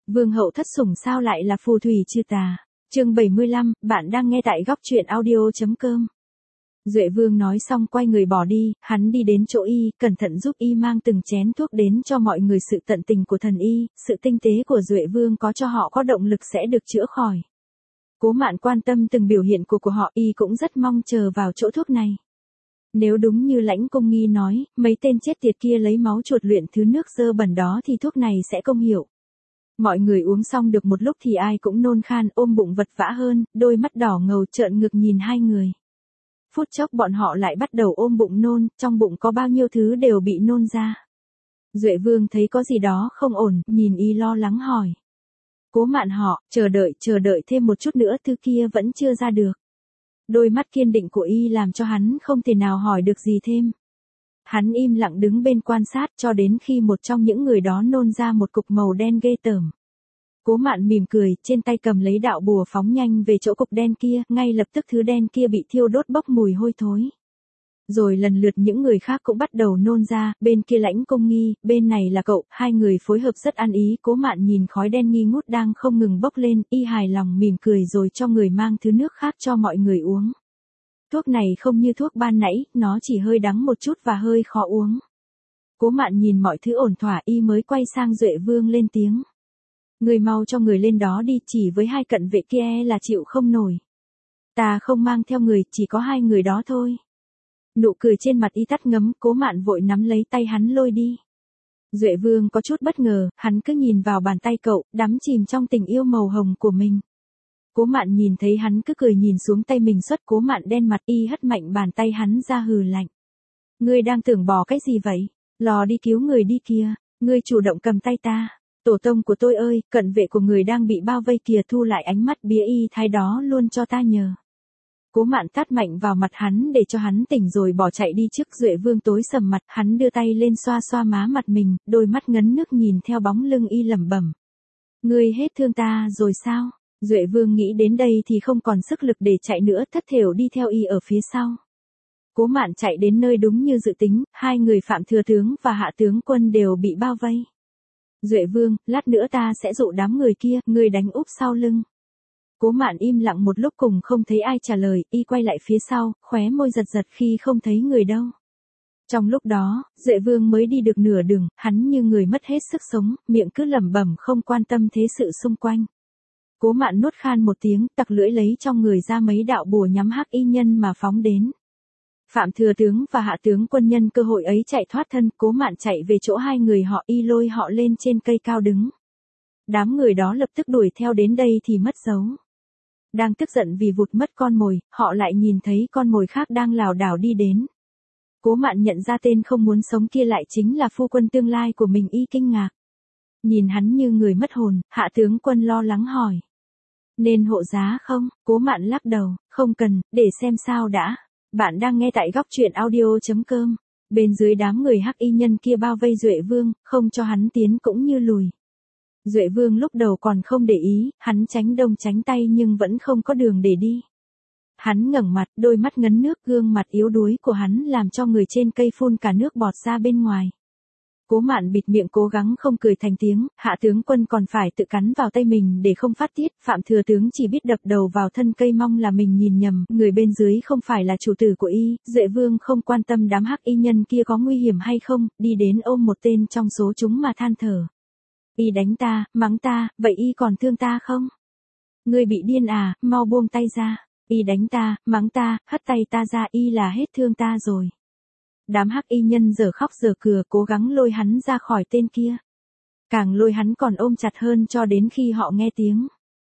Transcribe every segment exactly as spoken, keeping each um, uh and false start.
Vương hậu thất sủng sao lại là phù thủy trừ tà. Chương bảy mươi lăm, bạn đang nghe tại góc truyện audio.com. Duệ Vương nói xong quay người bỏ đi, hắn đi đến chỗ y, cẩn thận giúp y mang từng chén thuốc đến cho mọi người. Sự tận tình của thần y, sự tinh tế của Duệ Vương có cho họ có động lực sẽ được chữa khỏi. Cố Mạn quan tâm từng biểu hiện của của họ, y cũng rất mong chờ vào chỗ thuốc này. Nếu đúng như Lãnh Công Nghi nói, mấy tên chết tiệt kia lấy máu chuột luyện thứ nước dơ bẩn đó thì thuốc này sẽ công hiệu. Mọi người uống xong được một lúc thì ai cũng nôn khan, ôm bụng vật vã hơn, đôi mắt đỏ ngầu trợn ngực nhìn hai người. Phút chốc bọn họ lại bắt đầu ôm bụng nôn, trong bụng có bao nhiêu thứ đều bị nôn ra. Duệ Vương thấy có gì đó không ổn, nhìn y lo lắng hỏi. Cố Mạn họ, chờ đợi, chờ đợi thêm một chút nữa, thứ kia vẫn chưa ra được. Đôi mắt kiên định của y làm cho hắn không thể nào hỏi được gì thêm. Hắn im lặng đứng bên quan sát cho đến khi một trong những người đó nôn ra một cục màu đen ghê tởm. Cố Mạn mỉm cười, trên tay cầm lấy đạo bùa phóng nhanh về chỗ cục đen kia, ngay lập tức thứ đen kia bị thiêu đốt bốc mùi hôi thối. Rồi lần lượt những người khác cũng bắt đầu nôn ra, bên kia Lãnh Công Nghi, bên này là cậu, hai người phối hợp rất ăn ý. Cố Mạn nhìn khói đen nghi ngút đang không ngừng bốc lên, y hài lòng mỉm cười rồi cho người mang thứ nước khác cho mọi người uống. Thuốc này không như thuốc ban nãy, nó chỉ hơi đắng một chút và hơi khó uống. Cố Mạn nhìn mọi thứ ổn thỏa, y mới quay sang Duệ Vương lên tiếng. Người mau cho người lên đó đi, chỉ với hai cận vệ kia là chịu không nổi. Ta không mang theo người, chỉ có hai người đó thôi. Nụ cười trên mặt y tắt ngấm, Cố Mạn vội nắm lấy tay hắn lôi đi. Duệ Vương có chút bất ngờ, hắn cứ nhìn vào bàn tay cậu, đắm chìm trong tình yêu màu hồng của mình. Cố Mạn nhìn thấy hắn cứ cười nhìn xuống tay mình xuất. Cố Mạn đen mặt, y hất mạnh bàn tay hắn ra hừ lạnh. Ngươi đang tưởng bỏ cái gì vậy? Lò đi cứu người đi kìa, ngươi chủ động cầm tay ta. Tổ tông của tôi ơi, cận vệ của người đang bị bao vây kìa, thu lại ánh mắt bía y thái đó luôn cho ta nhờ. Cố Mạn tát mạnh vào mặt hắn để cho hắn tỉnh rồi bỏ chạy đi trước. Duệ Vương tối sầm mặt, hắn đưa tay lên xoa xoa má mặt mình, đôi mắt ngấn nước nhìn theo bóng lưng y lẩm bẩm. Ngươi hết thương ta rồi sao? Duệ Vương nghĩ đến đây thì không còn sức lực để chạy nữa, thất thểu đi theo y ở phía sau. Cố Mạn chạy đến nơi đúng như dự tính, hai người Phạm Thừa Tướng và Hạ Tướng Quân đều bị bao vây. Duệ Vương, lát nữa ta sẽ dụ đám người kia, ngươi đánh úp sau lưng. Cố Mạn im lặng một lúc cùng không thấy ai trả lời, y quay lại phía sau, khóe môi giật giật khi không thấy người đâu. Trong lúc đó, Duệ Vương mới đi được nửa đường, hắn như người mất hết sức sống, miệng cứ lẩm bẩm không quan tâm thế sự xung quanh. Cố Mạn nuốt khan một tiếng, tặc lưỡi lấy trong người ra mấy đạo bùa nhắm Hắc Y Nhân mà phóng đến. Phạm Thừa Tướng và Hạ Tướng Quân nhân cơ hội ấy chạy thoát thân. Cố Mạn chạy về chỗ hai người họ, y lôi họ lên trên cây cao đứng. Đám người đó lập tức đuổi theo đến đây thì mất dấu. Đang tức giận vì vụt mất con mồi, họ lại nhìn thấy con mồi khác đang lảo đảo đi đến. Cố Mạn nhận ra tên không muốn sống kia lại chính là phu quân tương lai của mình, y kinh ngạc. Nhìn hắn như người mất hồn, Hạ Tướng Quân lo lắng hỏi. Nên hộ giá không? Cố Mạn lắc đầu, không cần, để xem sao đã. Bạn đang nghe tại góc truyện audio.com. Bên dưới đám người Hắc Y Nhân kia bao vây Duệ Vương, không cho hắn tiến cũng như lùi. Duệ Vương lúc đầu còn không để ý, hắn tránh đông tránh tây nhưng vẫn không có đường để đi. Hắn ngẩng mặt, đôi mắt ngấn nước, gương mặt yếu đuối của hắn làm cho người trên cây phun cả nước bọt ra bên ngoài. Cố Mạn bịt miệng cố gắng không cười thành tiếng, Hạ Tướng Quân còn phải tự cắn vào tay mình để không phát tiết. Phạm Thừa Tướng chỉ biết đập đầu vào thân cây mong là mình nhìn nhầm, người bên dưới không phải là chủ tử của y. Duệ Vương không quan tâm đám Hắc Y Nhân kia có nguy hiểm hay không, đi đến ôm một tên trong số chúng mà than thở. Y đánh ta, mắng ta, vậy y còn thương ta không? Ngươi bị điên à, mau buông tay ra. Y đánh ta, mắng ta, hất tay ta ra, y là hết thương ta rồi. Đám Hắc Y Nhân giờ khóc giờ cười, cố gắng lôi hắn ra khỏi tên kia. Càng lôi hắn còn ôm chặt hơn cho đến khi họ nghe tiếng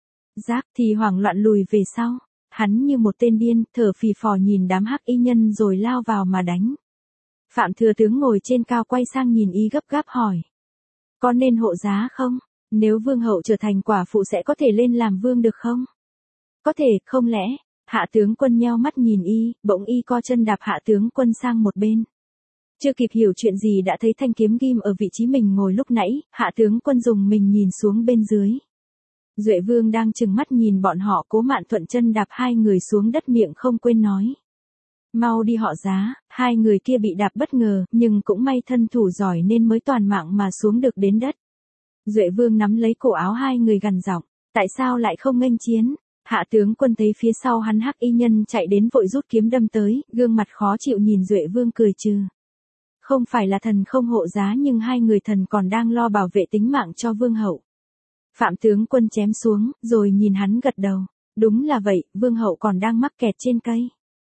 rác thì hoảng loạn lùi về sau. Hắn như một tên điên, thở phì phò nhìn đám Hắc Y Nhân rồi lao vào mà đánh. Phạm Thừa Tướng ngồi trên cao quay sang nhìn y gấp gáp hỏi. Có nên hộ giá không? Nếu Vương hậu trở thành quả phụ sẽ có thể lên làm vương được không? Có thể, không lẽ? Hạ Tướng Quân nheo mắt nhìn y, bỗng y co chân đạp Hạ Tướng Quân sang một bên. Chưa kịp hiểu chuyện gì đã thấy thanh kiếm ghim ở vị trí mình ngồi lúc nãy, Hạ Tướng Quân dùng mình nhìn xuống bên dưới. Duệ Vương đang trừng mắt nhìn bọn họ. Cố Mạn thuận chân đạp hai người xuống đất, miệng không quên nói. Mau đi họ giá. Hai người kia bị đạp bất ngờ, nhưng cũng may thân thủ giỏi nên mới toàn mạng mà xuống được đến đất. Duệ Vương nắm lấy cổ áo hai người gằn giọng, tại sao lại không nghênh chiến? Hạ tướng quân thấy phía sau hắn hắc y nhân chạy đến vội rút kiếm đâm tới, gương mặt khó chịu nhìn Duệ Vương cười trừ. Không phải là thần không hộ giá nhưng hai người thần còn đang lo bảo vệ tính mạng cho vương hậu. Phạm tướng quân chém xuống, rồi nhìn hắn gật đầu. Đúng là vậy, vương hậu còn đang mắc kẹt trên cây.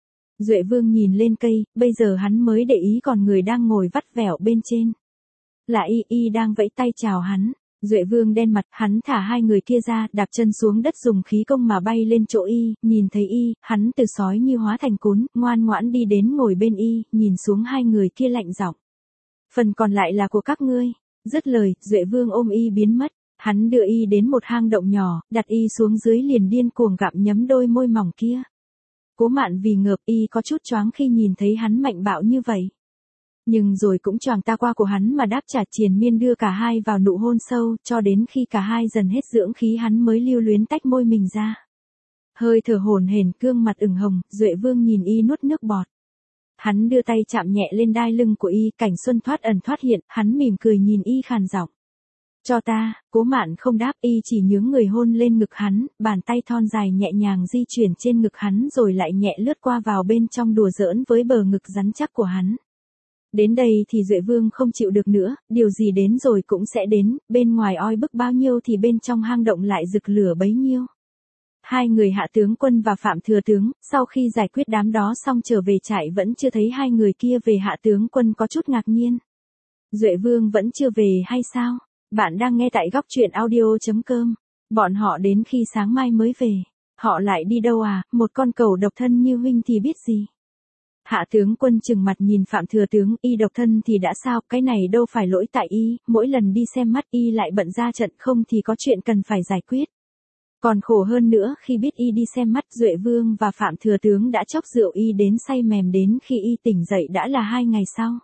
Duệ Vương nhìn lên cây, bây giờ hắn mới để ý còn người đang ngồi vắt vẻo bên trên. Là y y đang vẫy tay chào hắn. Duệ Vương đen mặt, hắn thả hai người kia ra, đạp chân xuống đất dùng khí công mà bay lên chỗ y, nhìn thấy y, hắn từ sói như hóa thành cún, ngoan ngoãn đi đến ngồi bên y, nhìn xuống hai người kia lạnh giọng. Phần còn lại là của các ngươi. Dứt lời, Duệ Vương ôm y biến mất, hắn đưa y đến một hang động nhỏ, đặt y xuống dưới liền điên cuồng gặm nhấm đôi môi mỏng kia. Cố Mạn vì ngợp y có chút choáng khi nhìn thấy hắn mạnh bạo như vậy. Nhưng rồi cũng choàng ta qua của hắn mà đáp trả triền miên đưa cả hai vào nụ hôn sâu, cho đến khi cả hai dần hết dưỡng khí hắn mới lưu luyến tách môi mình ra. Hơi thở hổn hển, gương mặt ửng hồng, Duệ Vương nhìn y nuốt nước bọt. Hắn đưa tay chạm nhẹ lên đai lưng của y, cảnh xuân thoát ẩn thoát hiện, hắn mỉm cười nhìn y khàn giọng. Cho ta, Cố Mạn không đáp, y chỉ nhướng người hôn lên ngực hắn, bàn tay thon dài nhẹ nhàng di chuyển trên ngực hắn rồi lại nhẹ lướt qua vào bên trong đùa giỡn với bờ ngực rắn chắc của hắn. Đến đây thì Duệ Vương không chịu được nữa, điều gì đến rồi cũng sẽ đến, bên ngoài oi bức bao nhiêu thì bên trong hang động lại rực lửa bấy nhiêu. Hai người Hạ tướng quân và Phạm thừa tướng, sau khi giải quyết đám đó xong trở về trại vẫn chưa thấy hai người kia về. Hạ tướng quân có chút ngạc nhiên. Duệ Vương vẫn chưa về hay sao? Bạn đang nghe tại góc truyện audio chấm com. Bọn họ đến khi sáng mai mới về. Họ lại đi đâu à, một con cẩu độc thân như huynh thì biết gì. Hạ tướng quân trừng mặt nhìn Phạm thừa tướng, y độc thân thì đã sao, cái này đâu phải lỗi tại y, mỗi lần đi xem mắt y lại bận ra trận không thì có chuyện cần phải giải quyết. Còn khổ hơn nữa khi biết y đi xem mắt. Duệ Vương và Phạm thừa tướng đã chốc rượu y đến say mềm, đến khi y tỉnh dậy đã là hai ngày sau.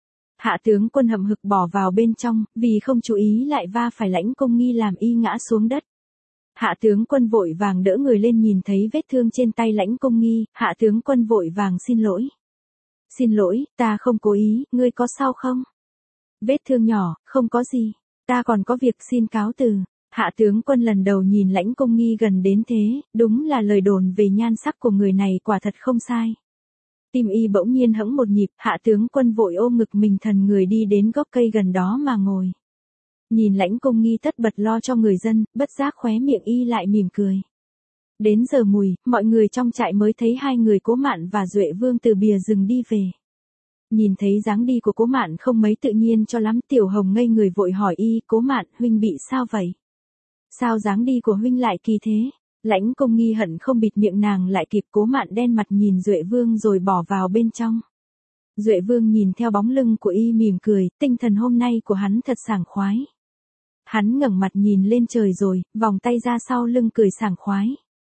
Hạ tướng quân hậm hực bỏ vào bên trong, vì không chú ý lại va phải Lãnh Công Nghi làm y ngã xuống đất. Hạ tướng quân vội vàng đỡ người lên, nhìn thấy vết thương trên tay Lãnh Công Nghi, hạ tướng quân vội vàng xin lỗi. Xin lỗi, ta không cố ý, ngươi có sao không? Vết thương nhỏ, không có gì, ta còn có việc xin cáo từ. Hạ tướng quân lần đầu nhìn Lãnh Công Nghi gần đến thế, đúng là lời đồn về nhan sắc của người này quả thật không sai. Tim y bỗng nhiên hẫng một nhịp, hạ tướng quân vội ôm ngực mình thần người đi đến gốc cây gần đó mà ngồi. Nhìn Lãnh Công Nghi tất bật lo cho người dân, bất giác khóe miệng y lại mỉm cười. Đến giờ mùi, mọi người trong trại mới thấy hai người Cố Mạn và Duệ Vương từ bìa rừng đi về. Nhìn thấy dáng đi của Cố Mạn không mấy tự nhiên cho lắm, Tiểu Hồng ngây người vội hỏi y, Cố Mạn, huynh bị sao vậy? Sao dáng đi của huynh lại kỳ thế? Lãnh Công Nghi hận không bịt miệng nàng lại kịp. Cố Mạn đen mặt nhìn Duệ Vương rồi bỏ vào bên trong. Duệ Vương nhìn theo bóng lưng của y mỉm cười, tinh thần hôm nay của hắn thật sảng khoái. Hắn ngẩng mặt nhìn lên trời rồi, vòng tay ra sau lưng cười sảng khoái.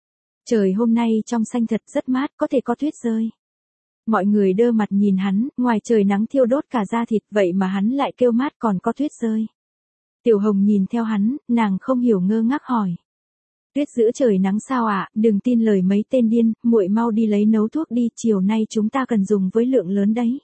Trời hôm nay trong xanh thật rất mát, có thể có tuyết rơi. Mọi người đơ mặt nhìn hắn, ngoài trời nắng thiêu đốt cả da thịt, vậy mà hắn lại kêu mát còn có tuyết rơi. Tiểu Hồng nhìn theo hắn, nàng không hiểu ngơ ngác hỏi. Tuyết giữa trời nắng sao ạ, à? Đừng tin lời mấy tên điên, muội mau đi lấy nấu thuốc đi, chiều nay chúng ta cần dùng với lượng lớn đấy.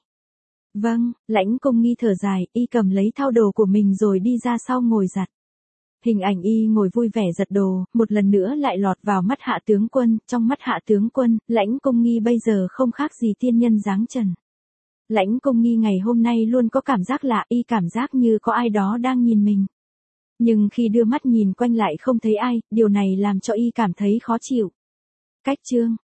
Vâng, Lãnh Công Nghi thở dài, y cầm lấy thao đồ của mình rồi đi ra sau ngồi giặt. Hình ảnh y ngồi vui vẻ giặt đồ, một lần nữa lại lọt vào mắt hạ tướng quân, trong mắt hạ tướng quân, Lãnh Công Nghi bây giờ không khác gì tiên nhân dáng trần. Lãnh Công Nghi ngày hôm nay luôn có cảm giác lạ, y cảm giác như có ai đó đang nhìn mình. Nhưng khi đưa mắt nhìn quanh lại không thấy ai, điều này làm cho y cảm thấy khó chịu. Cách chương